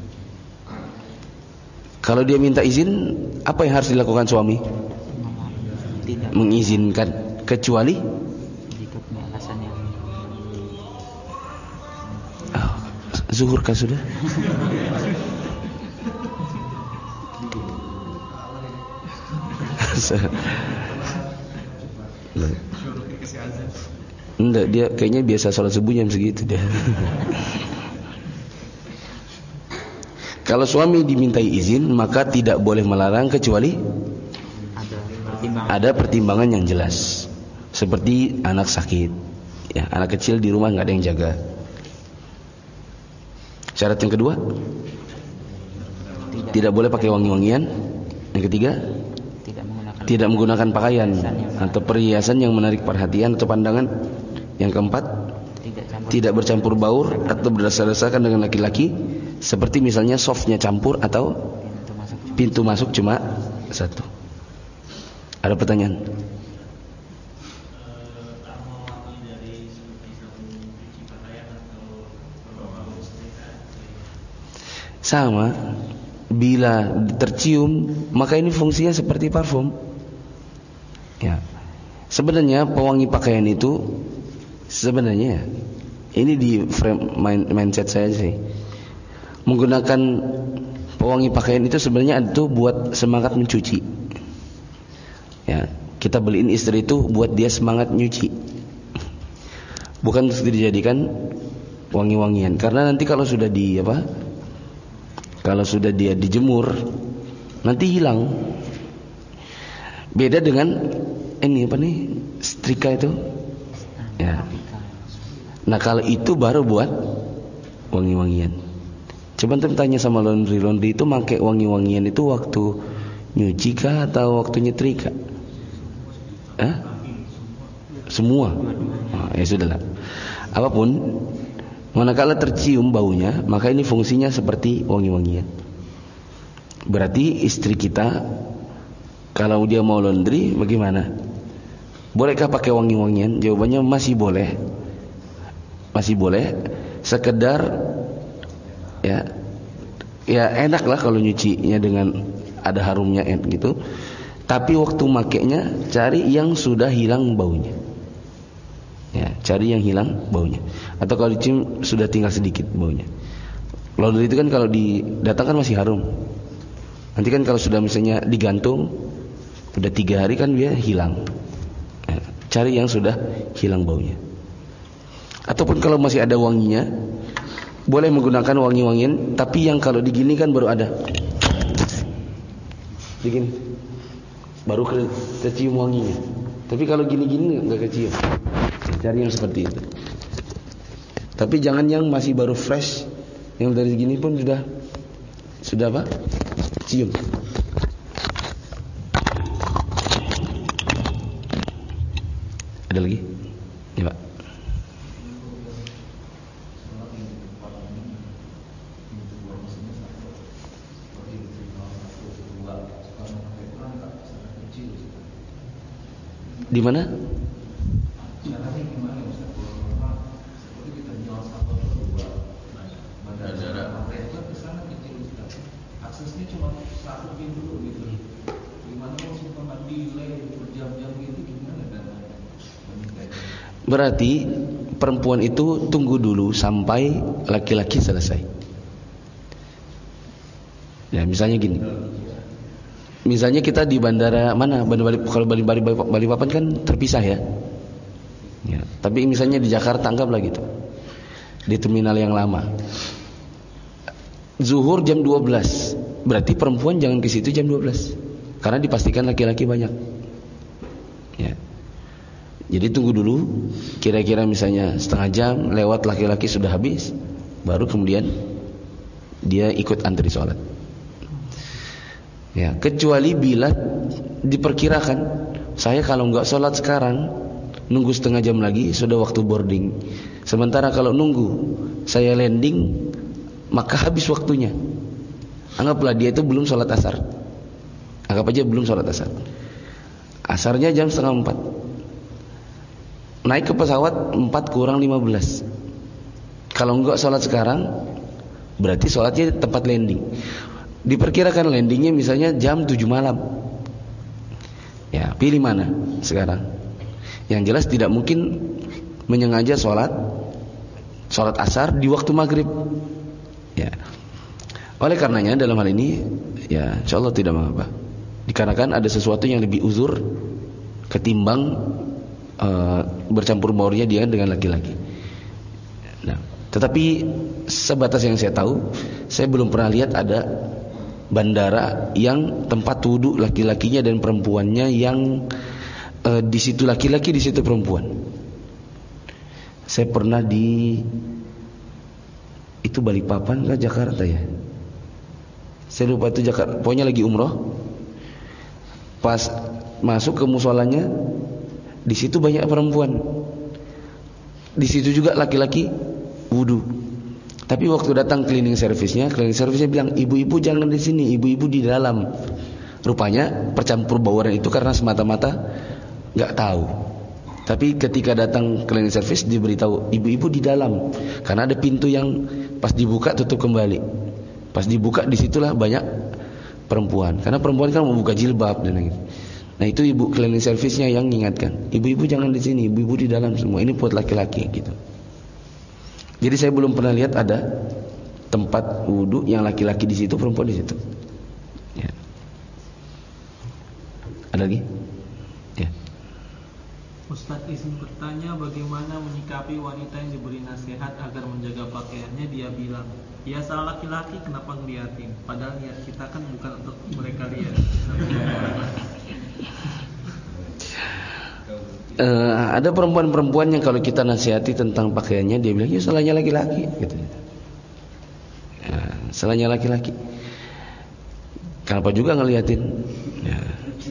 Kalau dia minta izin, apa yang harus dilakukan suami? Tidak. Mengizinkan, kecuali Jika punya alasan yang oh, zuhur kah sudah? Enggak, dia kayaknya biasa sholat subuh jam segitu dia. Kalau suami dimintai izin, maka tidak boleh melarang kecuali ada pertimbangan. ada pertimbangan yang jelas. Seperti anak sakit, ya, anak kecil di rumah nggak ada yang jaga. Syarat yang kedua, Tidak, tidak boleh pakai wangi-wangian. Yang ketiga, tidak menggunakan tidak menggunakan pakaian atau perhiasan yang menarik perhatian atau pandangan. Yang keempat, tidak campur. tidak bercampur baur atau berdasar-dasarkan dengan laki-laki, seperti misalnya softnya campur atau Pintu masuk. pintu masuk cuma satu. Ada pertanyaan? Sama, bila tercium maka ini fungsinya seperti parfum. Ya, sebenarnya pewangi pakaian itu sebenarnya ini di frame mindset saya sih. Menggunakan pewangi pakaian itu sebenarnya itu buat semangat mencuci. Ya, kita beliin istri itu buat dia semangat nyuci. Bukan untuk dijadikan wangi-wangian. Karena nanti kalau sudah di apa? Kalau sudah dia dijemur, nanti hilang. Beda dengan ini apa nih? Setrika itu. Ya. Nah, kalau itu baru buat wangi-wangian. Coba antum tanya sama laundry, laundry itu pakai wangi-wangian itu waktu nyuci kah atau waktu nyetrika? Eh? Semua. Oh, ya sudahlah. Apapun, manakala tercium baunya, maka ini fungsinya seperti wangi-wangian. Berarti istri kita kalau dia mau laundry bagaimana? Bolehkah pakai wangi-wangian? Jawabannya masih boleh. Masih boleh. Sekedar ya ya enak lah kalau nyucinya dengan ada harumnya gitu. Tapi waktu makainya cari yang sudah hilang baunya. Ya, cari yang hilang baunya. Atau kalau dicium sudah tinggal sedikit baunya. Laundry itu kan kalau didatangkan masih harum. Nanti kan kalau sudah misalnya digantung udah tiga hari kan dia hilang. Ya, cari yang sudah hilang baunya. Ataupun kalau masih ada wanginya, boleh menggunakan wangi-wangian, tapi yang kalau digini kan baru ada. Begini, baru kecium wanginya. Tapi kalau gini-gini nggak kecium. Cari yang seperti itu. Tapi jangan yang masih baru fresh, yang dari gini pun sudah sudah apa? Cium. Ada lagi? Ya, Pak. Di mana? Berarti perempuan itu tunggu dulu sampai laki-laki selesai. Ya, misalnya gini. Misalnya kita di bandara mana? Bandara, kalau Bali Bali Balikpapan kan terpisah ya. Ya, tapi misalnya di Jakarta anggaplah gitu. Di terminal yang lama. Zuhur jam dua belas. Berarti perempuan jangan ke situ jam dua belas. Karena dipastikan laki-laki banyak. Ya. Jadi tunggu dulu, kira-kira misalnya setengah jam lewat laki-laki sudah habis, baru kemudian dia ikut antri sholat. Ya, kecuali bila diperkirakan saya kalau nggak sholat sekarang, nunggu setengah jam lagi sudah waktu boarding. Sementara kalau nunggu saya landing, maka habis waktunya. Anggaplah dia itu belum sholat asar. Anggap aja belum sholat asar. Asarnya jam setengah empat. Naik ke pesawat empat kurang lima belas. Kalau enggak sholat sekarang, berarti sholatnya tempat landing. Diperkirakan landingnya misalnya jam tujuh malam. Ya, pilih mana sekarang? Yang jelas tidak mungkin menyengaja sholat sholat asar di waktu maghrib. Ya. Oleh karenanya dalam hal ini, ya insya Allah tidak mengapa. Dikarenakan ada sesuatu yang lebih uzur ketimbang Uh, bercampur baurnya dia dengan laki-laki. Nah, tetapi sebatas yang saya tahu, saya belum pernah lihat ada bandara yang tempat wudhu laki-lakinya dan perempuannya yang uh, di situ laki-laki, di situ perempuan. Saya pernah di itu Balikpapan ke Jakarta ya. Saya lupa itu Jakarta. Pokoknya lagi umroh. Pas masuk ke musolanya, di situ banyak perempuan. Di situ juga laki-laki wudu. Tapi waktu datang cleaning service-nya, cleaning service-nya bilang, "Ibu-ibu jangan di sini, ibu-ibu di dalam." Rupanya percampur bauran itu karena semata-mata enggak tahu. Tapi ketika datang cleaning service diberitahu, "Ibu-ibu di dalam." Karena ada pintu yang pas dibuka tutup kembali. Pas dibuka disitulah banyak perempuan. Karena perempuan kan mau buka jilbab dan gitu. Nah itu ibu cleaning service-nya yang mengingatkan, ibu-ibu jangan di sini, ibu-ibu di dalam semua. Ini buat laki-laki gitu. Jadi saya belum pernah lihat ada tempat wudhu yang laki-laki di situ, perempuan di situ. Ya. Ada lagi? Ya. Ustaz izin bertanya, bagaimana menyikapi wanita yang diberi nasihat agar menjaga pakaiannya? Dia bilang, ya salah laki-laki, kenapa ngeliatin? Padahal niat kita kan bukan untuk mereka lihat. Uh, ada perempuan-perempuan yang kalau kita nasihati tentang pakaiannya, dia bilang, ya salahnya laki-laki gitu. Ya, salahnya laki-laki. Kenapa juga ngeliatin? Ya.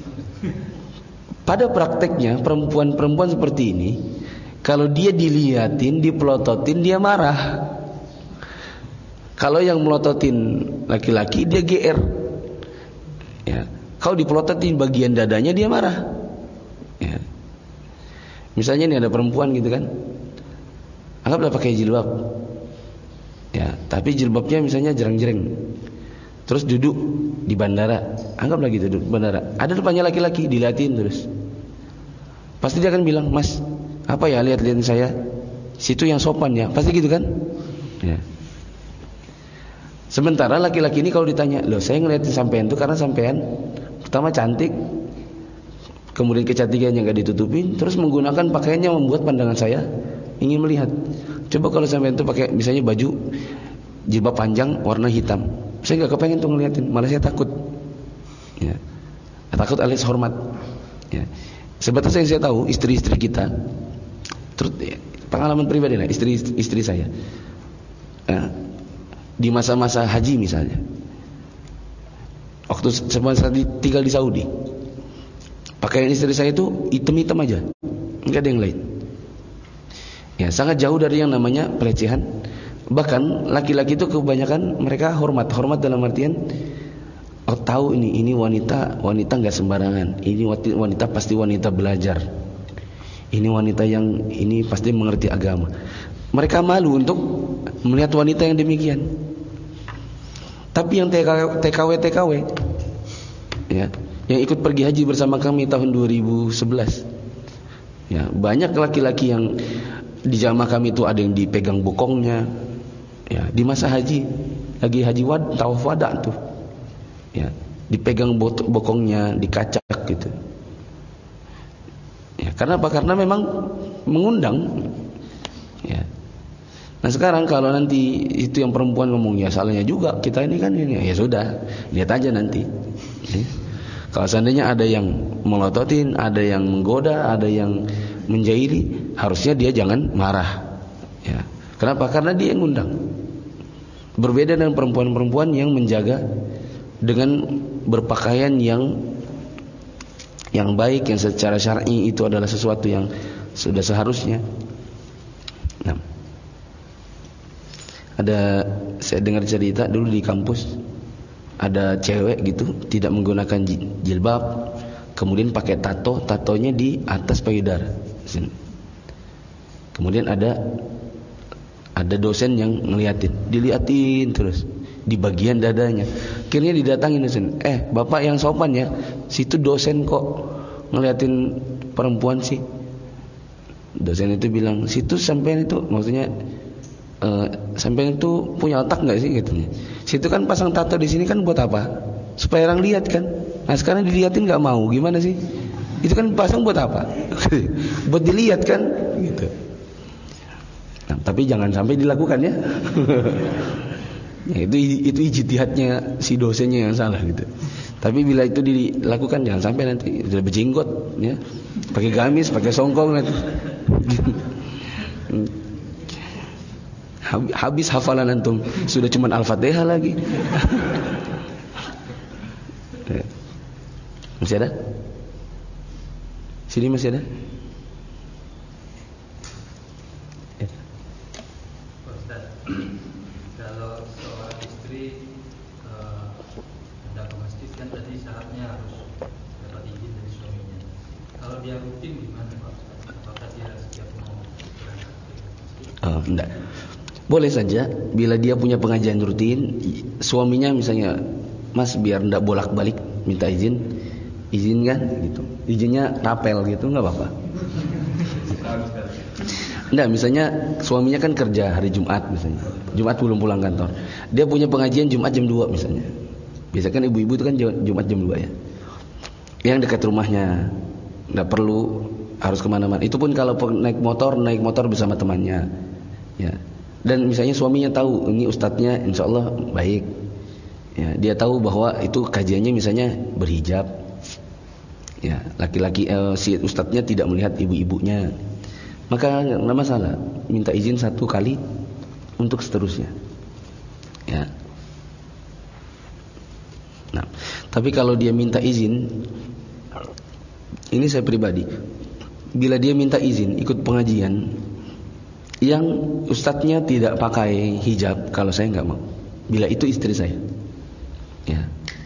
Pada prakteknya perempuan-perempuan seperti ini, kalau dia diliatin, dipelototin, dia marah. Kalau yang melototin laki-laki, dia G R. Ya. Kalau dipelototin bagian dadanya, dia marah. Ya. Misalnya nih ada perempuan gitu kan, anggaplah pakai jilbab, ya, tapi jilbabnya misalnya jereng-jereng, terus duduk di bandara, anggaplah gitu duduk di bandara, ada depannya laki-laki, diliatin terus, pasti dia akan bilang, "Mas, apa ya lihat-liatin saya? Situ yang sopan ya," pasti gitu kan? Ya. Sementara laki-laki ini kalau ditanya, "Loh, saya ngeliatin sampean tuh karena sampean pertama cantik, kemudian kecantikannya nggak ditutupin, terus menggunakan pakaiannya membuat pandangan saya ingin melihat. Coba kalau sampai itu pakai misalnya baju jilbab panjang warna hitam, saya nggak kepengen tuh ngeliatin, malah saya takut. Ya. Takut alias hormat. Ya. Sebatas yang saya tahu istri-istri kita, terus ya, pengalaman pribadi lah istri-istri saya, ya, di masa-masa haji misalnya, waktu semasa tinggal di Saudi. Pakaian istri saya itu hitam-hitam aja, Enggak ada yang lain. Ya, sangat jauh dari yang namanya pelecehan. Bahkan laki-laki itu kebanyakan mereka hormat, hormat dalam artian oh, tahu ini ini wanita, wanita enggak sembarangan. Ini wanita pasti wanita belajar. Ini wanita yang ini pasti mengerti agama. Mereka malu untuk melihat wanita yang demikian. Tapi yang T K W T K W ya, yang ikut pergi haji bersama kami tahun dua ribu sebelas. Ya, banyak laki-laki yang di jamaah kami itu ada yang dipegang bokongnya. Ya, di masa haji lagi haji wad tawaf wada tuh. Ya, dipegang bokongnya, dikacak gitu. Ya, karena apa? Karena memang mengundang. Ya. Nah, sekarang kalau nanti itu yang perempuan ngomong ya salahnya juga kita ini kan ini ya sudah, lihat aja nanti. Ya. Kalau seandainya ada yang melototin, ada yang menggoda, ada yang menjahili, harusnya dia jangan marah. Ya. Kenapa? Karena dia yang ngundang. Berbeda dengan perempuan-perempuan yang menjaga dengan berpakaian yang yang baik, yang secara syar'i itu adalah sesuatu yang sudah seharusnya. Nah, ada saya dengar cerita dulu di kampus ada cewek gitu tidak menggunakan jilbab, kemudian pakai tato, tatonya di atas payudara. Kemudian ada ada dosen yang ngeliatin, diliatin terus di bagian dadanya. Akhirnya didatangin dosen, eh bapak yang sopan ya, situ dosen kok ngeliatin perempuan sih. Dosen itu bilang, situ sampean itu maksudnya uh, sampean itu punya otak nggak sih gitu. Situ kan pasang tato di sini kan buat apa? Supaya orang lihat kan. Nah sekarang diliatin nggak mau, gimana sih? Itu kan pasang buat apa? Buat dilihat kan, gitu. Nah, tapi jangan sampai dilakukan ya. Ya, itu itu ijtihadnya si dosennya yang salah gitu. Tapi bila itu dilakukan jangan sampai nanti sudah berjenggot ya. Pakai gamis, pakai songkong nanti. Habis hafalan antum, sudah cuman Al-Fatihah lagi. Masih ada? Sini masih ada? Kalau seorang istri uh, hendak ke masjid kan tadi syaratnya harus dapat izin dari suaminya. Kalau dia rutin gimana Pak? Apakah dia setiap mau berangkat ke masjid? Oh, enggak. Boleh saja bila dia punya pengajian rutin, suaminya misalnya, Mas biar enggak bolak-balik minta izin, izinkan gitu. Izinnya rapel gitu enggak apa-apa. Enggak, misalnya suaminya kan kerja hari Jumat misalnya. Jumat belum pulang kantor. Dia punya pengajian Jumat jam dua misalnya. Biasanya kan ibu-ibu itu kan Jumat jam dua ya. Yang dekat rumahnya. Enggak perlu harus kemana-mana. Itu pun kalau naik motor, naik motor bersama temannya. Ya. Dan misalnya suaminya tahu ini ustadznya insya Allah baik. Ya, dia tahu bahwa itu kajiannya misalnya berhijab. Ya, laki-laki eh, si ustadznya tidak melihat ibu-ibunya. Maka enggak masalah, minta izin satu kali untuk seterusnya. Ya. Nah, tapi kalau dia minta izin, ini saya pribadi, bila dia minta izin ikut pengajian yang ustadznya tidak pakai hijab, kalau saya enggak mau. Bila itu istri saya. Ya.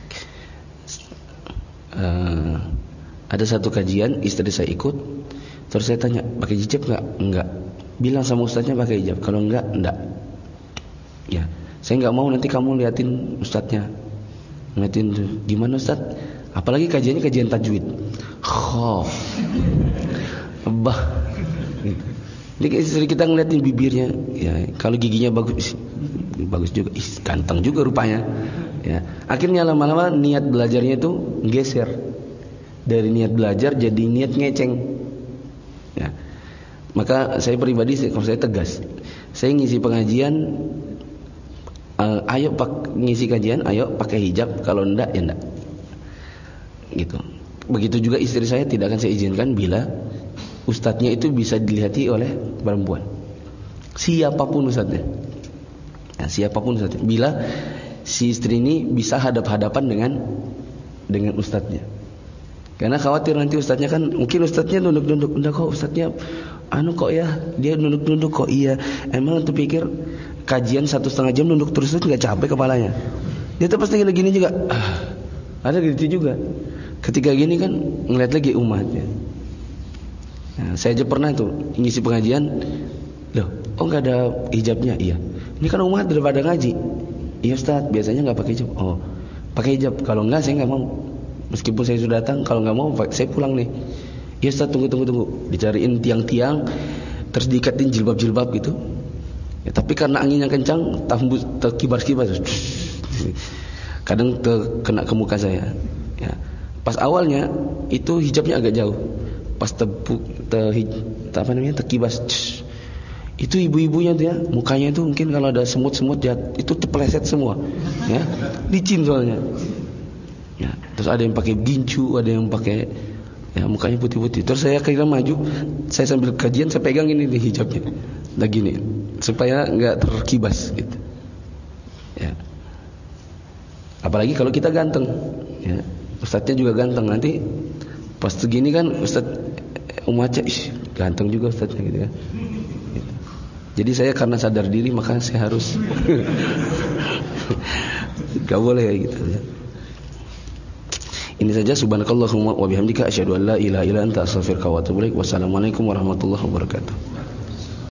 Uh, ada satu kajian istri saya ikut. Terus saya tanya, pakai hijab enggak? Enggak. Bilang sama ustadznya pakai hijab. Kalau enggak, enggak. Ya, saya enggak mau nanti kamu liatin ustadznya. Ngeliatin tuh, gimana ustadz? Apalagi kajiannya kajian tajwid. Khoh. Bah. Gitu. Jadi istri kita ngeliatin bibirnya, ya, kalau giginya bagus, bagus juga, ih, ganteng juga rupanya. Ya, akhirnya lama-lama niat belajarnya itu geser dari niat belajar jadi niat ngeceng. Ya. Maka saya pribadi, kalau saya tegas, saya ngisi pengajian, uh, ayo pak ngisi kajian, ayo pakai hijab, kalau enggak ya enggak. Gitu. Begitu juga istri saya tidak akan saya izinkan bila ustadznya itu bisa dilihati oleh perempuan, siapapun ustadznya. Nah, siapapun ustadznya. Bila si istri ini bisa hadap-hadapan dengan dengan ustadznya. Karena khawatir nanti ustadznya kan, mungkin ustadznya nunduk-nunduk, udah kok ustadznya anu kok ya, dia nunduk-nunduk kok iya. Emang tuh pikir kajian satu setengah jam nunduk terus terus nggak capek kepalanya? Dia tuh pasti gini-gini juga. Ah, ada gitu juga. Ketika gini kan ngeliat lagi umatnya. Nah, saya aja pernah tuh ngisi pengajian, loh, oh nggak ada hijabnya, iya. Ini kan umat daripada ngaji. Iya Ustaz, biasanya nggak pakai hijab. Oh, pakai hijab. Kalau nggak saya nggak mau. Meskipun saya sudah datang, kalau nggak mau saya pulang nih. Iya Ustaz, tunggu tunggu tunggu. Dicariin tiang-tiang, terus diikatin jilbab-jilbab gitu. Ya, tapi karena anginnya kencang, tambus terkibar-kibar. Kadang kena ke muka saya. Ya. Pas awalnya itu hijabnya agak jauh. Pas tepuk, te, te, apa namanya, terkibas. Itu ibu-ibunya dia, mukanya itu mungkin kalau ada semut-semut jat, itu terpeleset semua. Ya, licin soalnya. Ya, terus ada yang pakai gincu, ada yang pakai, ya mukanya putih-putih. Terus saya kira maju, saya sambil kajian saya pegang ini di hijabnya, nah gini, supaya nggak terkibas gitu. Ya. Apalagi kalau kita ganteng, ya, ustadznya juga ganteng, nanti pas segini kan ustadz umatnya, ih, ganteng juga ustadznya gitu kan. Gitu. Jadi saya karena sadar diri maka saya harus gak boleh ya gitu ya. Ini saja, subhanakallahumma wa bihamdika asyhadu an la ilaha illa anta astaghfiruka wa atubu ilaik. Wassalamualaikum warahmatullahi wabarakatuh.